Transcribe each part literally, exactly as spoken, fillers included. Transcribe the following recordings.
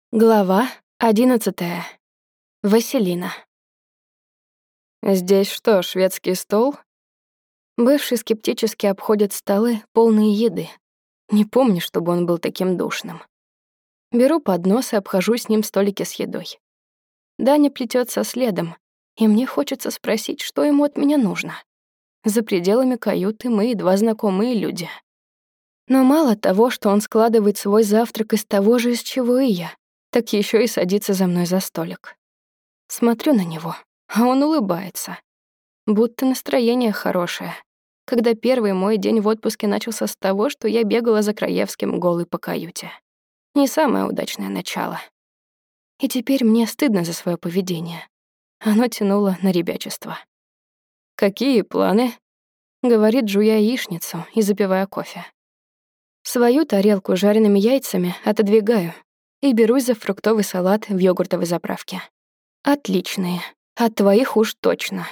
Глава одиннадцатая. Василина. «Здесь что, шведский стол?» Бывший скептически обходит столы, полные еды. Не помню, чтобы он был таким душным. Беру поднос и обхожу с ним столики с едой. Даня плетётся следом, и мне хочется спросить, что ему от меня нужно. За пределами каюты мы едва знакомые люди. Но мало того, что он складывает свой завтрак из того же, из чего и я, так ещё и садится за мной за столик. Смотрю на него, а он улыбается. Будто настроение хорошее. Когда первый мой день в отпуске начался с того, что я бегала за Краевским голой по каюте. Не самое удачное начало. И теперь мне стыдно за своё поведение. Оно тянуло на ребячество. «Какие планы?» — говорит, жуя яичницу и запивая кофе. Свою тарелку с жареными яйцами отодвигаю и берусь за фруктовый салат в йогуртовой заправке. Отличные. От твоих уж точно.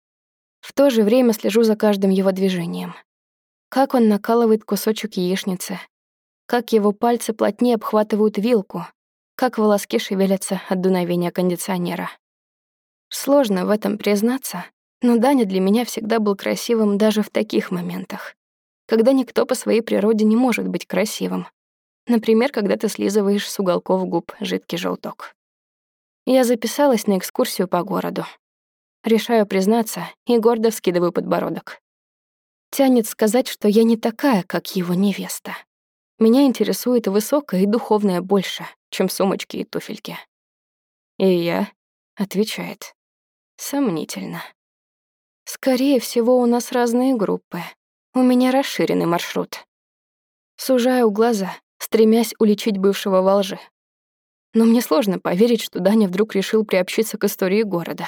В то же время слежу за каждым его движением. Как он накалывает кусочек яичницы, как его пальцы плотнее обхватывают вилку, как волоски шевелятся от дуновения кондиционера. Сложно в этом признаться, но Даня для меня всегда был красивым даже в таких моментах, когда никто по своей природе не может быть красивым. Например, когда ты слизываешь с уголков губ жидкий желток. Я записалась на экскурсию по городу. Решаю признаться и гордо вскидываю подбородок. Тянет сказать, что я не такая, как его невеста. Меня интересует высокое и духовное больше, чем сумочки и туфельки. «И я», — отвечает, — «сомнительно. Скорее всего, у нас разные группы. У меня расширенный маршрут». Сужаю глаза, стремясь уличить бывшего во лжи. Но мне сложно поверить, что Даня вдруг решил приобщиться к истории города.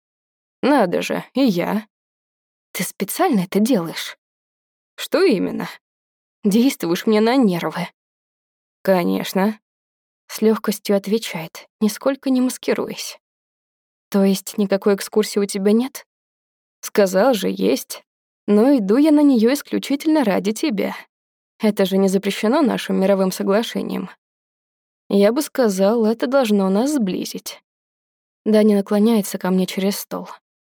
«Надо же, и я». «Ты специально это делаешь?» «Что именно?» «Действуешь мне на нервы». «Конечно», — с легкостью отвечает, нисколько не маскируясь. «То есть никакой экскурсии у тебя нет?» «Сказал же, есть. Но иду я на нее исключительно ради тебя. Это же не запрещено нашим мировым соглашением. Я бы сказал, это должно нас сблизить». Даня наклоняется ко мне через стол.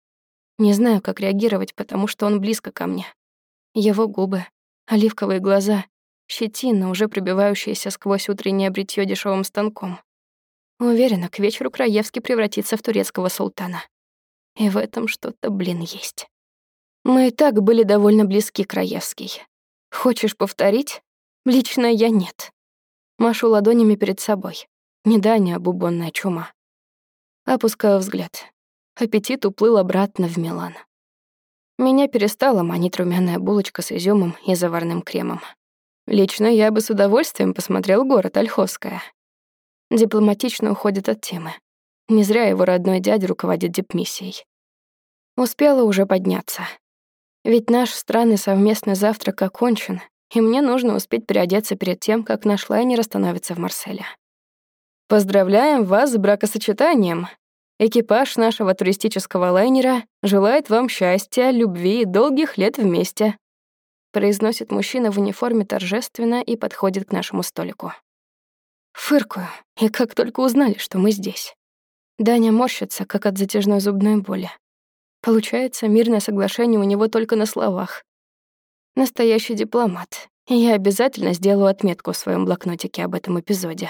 Не знаю, как реагировать, потому что он близко ко мне. Его губы, оливковые глаза, щетина, уже пробивающаяся сквозь утреннее бритьё дешевым станком. Уверена, к вечеру Краевский превратится в турецкого султана. И в этом что-то, блин, есть. Мы и так были довольно близки, Краевский. Хочешь повторить? Лично я нет. Машу ладонями перед собой. Не Даня, а бубонная чума. Опускаю взгляд. Аппетит уплыл обратно в Милан. Меня перестала манить румяная булочка с изюмом и заварным кремом. Лично я бы с удовольствием посмотрел город Ольховская. Дипломатично уходит от темы. Не зря его родной дядя руководит дипмиссией. Успела уже подняться. Ведь наш странный совместный завтрак окончен, и мне нужно успеть переодеться перед тем, как наш лайнер остановится в Марселе. «Поздравляем вас с бракосочетанием. Экипаж нашего туристического лайнера желает вам счастья, любви и долгих лет вместе», произносит мужчина в униформе торжественно и подходит к нашему столику. Фыркаю, и как только узнали, что мы здесь. Даня морщится, как от затяжной зубной боли. Получается, мирное соглашение у него только на словах. Настоящий дипломат, и я обязательно сделаю отметку в своем блокнотике об этом эпизоде.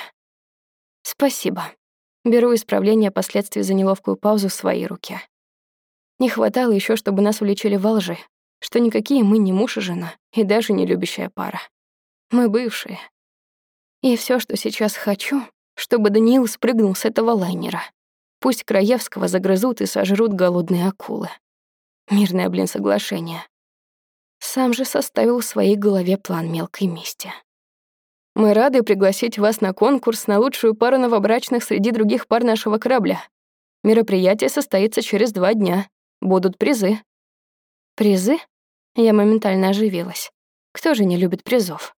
Спасибо. Беру исправление последствий за неловкую паузу в свои руки. Не хватало еще, чтобы нас уличили во лжи, что никакие мы не муж и жена, и даже не любящая пара. Мы бывшие. И все, что сейчас хочу, чтобы Даниил спрыгнул с этого лайнера. Пусть Краевского загрызут и сожрут голодные акулы. Мирное, блин, соглашение. Сам же составил в своей голове план мелкой мести. Мы рады пригласить вас на конкурс на лучшую пару новобрачных среди других пар нашего корабля. Мероприятие состоится через два дня. Будут призы. Призы? Я моментально оживилась. Кто же не любит призов?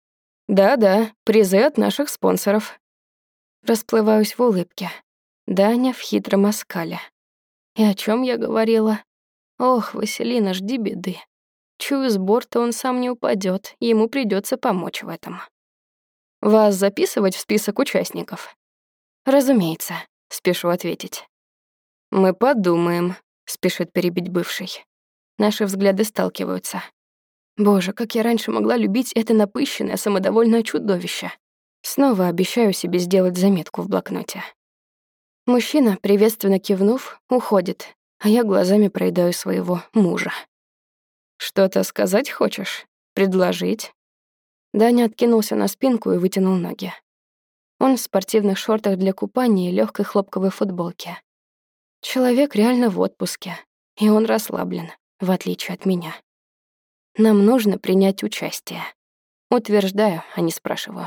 Да-да, призы от наших спонсоров. Расплываюсь в улыбке. Даня в хитром оскале. И о чем я говорила? Ох, Василина, жди беды. Чую, с борта он сам не упадет, ему придется помочь в этом. Вас записывать в список участников? Разумеется, спешу ответить. Мы подумаем, спешит перебить бывший. Наши взгляды сталкиваются. Боже, как я раньше могла любить это напыщенное, самодовольное чудовище. Снова обещаю себе сделать заметку в блокноте. Мужчина, приветственно кивнув, уходит, а я глазами проедаю своего мужа. «Что-то сказать хочешь? Предложить?» Даня откинулся на спинку и вытянул ноги. Он в спортивных шортах для купания и легкой хлопковой футболке. Человек реально в отпуске, и он расслаблен, в отличие от меня. Нам нужно принять участие. Утверждаю, а не спрашиваю.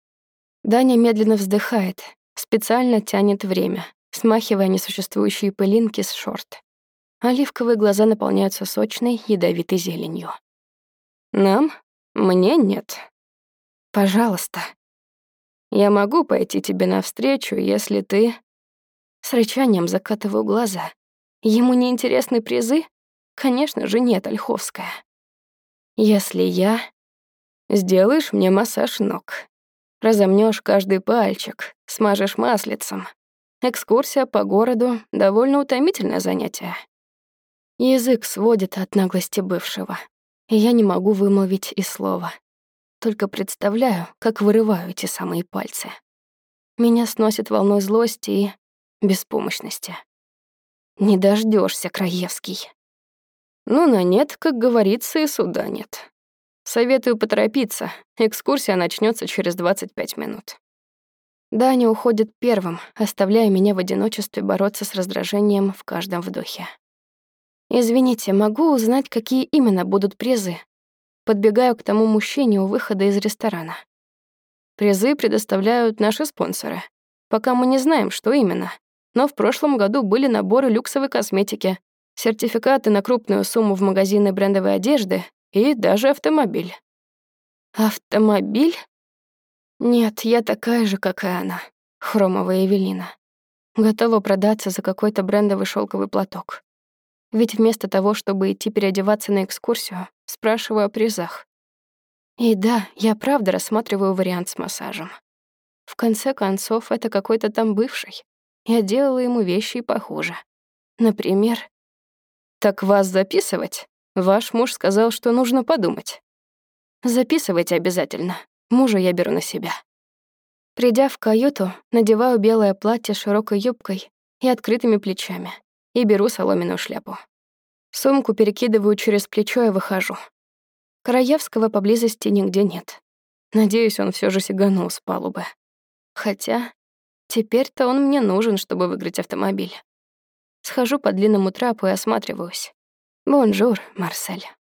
Даня медленно вздыхает, специально тянет время, смахивая несуществующие пылинки с шорт. Оливковые глаза наполняются сочной, ядовитой зеленью. «Нам? Мне нет. Пожалуйста. Я могу пойти тебе навстречу, если ты...» С рычанием закатываю глаза. Ему не интересны призы? Конечно же нет, Ольховская. «Если я...» «Сделаешь мне массаж ног. Разомнёшь каждый пальчик, смажешь маслицем. Экскурсия по городу — довольно утомительное занятие». Язык сводит от наглости бывшего, и я не могу вымолвить и слова. Только представляю, как вырываю эти самые пальцы. Меня сносит волной злости и беспомощности. Не дождёшься, Краевский. Ну, на нет, как говорится, и суда нет. Советую поторопиться, экскурсия начнётся через двадцать пять минут. Даня уходит первым, оставляя меня в одиночестве бороться с раздражением в каждом вдохе. «Извините, могу узнать, какие именно будут призы?» Подбегаю к тому мужчине у выхода из ресторана. Призы предоставляют наши спонсоры. Пока мы не знаем, что именно. Но в прошлом году были наборы люксовой косметики, сертификаты на крупную сумму в магазины брендовой одежды и даже автомобиль. Автомобиль? Нет, я такая же, как и она, хромовая Эвелина. Готова продаться за какой-то брендовый шелковый платок. Ведь вместо того, чтобы идти переодеваться на экскурсию, спрашиваю о призах. И да, я правда рассматриваю вариант с массажем. В конце концов, это какой-то там бывший. Я делала ему вещи и похуже. Например, «Так вас записывать? Ваш муж сказал, что нужно подумать». Записывайте обязательно. Мужа я беру на себя. Придя в каюту, надеваю белое платье с широкой юбкой и открытыми плечами и беру соломенную шляпу. Сумку перекидываю через плечо и выхожу. Краевского поблизости нигде нет. Надеюсь, он всё же сиганул с палубы. Хотя теперь-то он мне нужен, чтобы выиграть автомобиль. Схожу по длинному трапу и осматриваюсь. Бонжур, Марсель.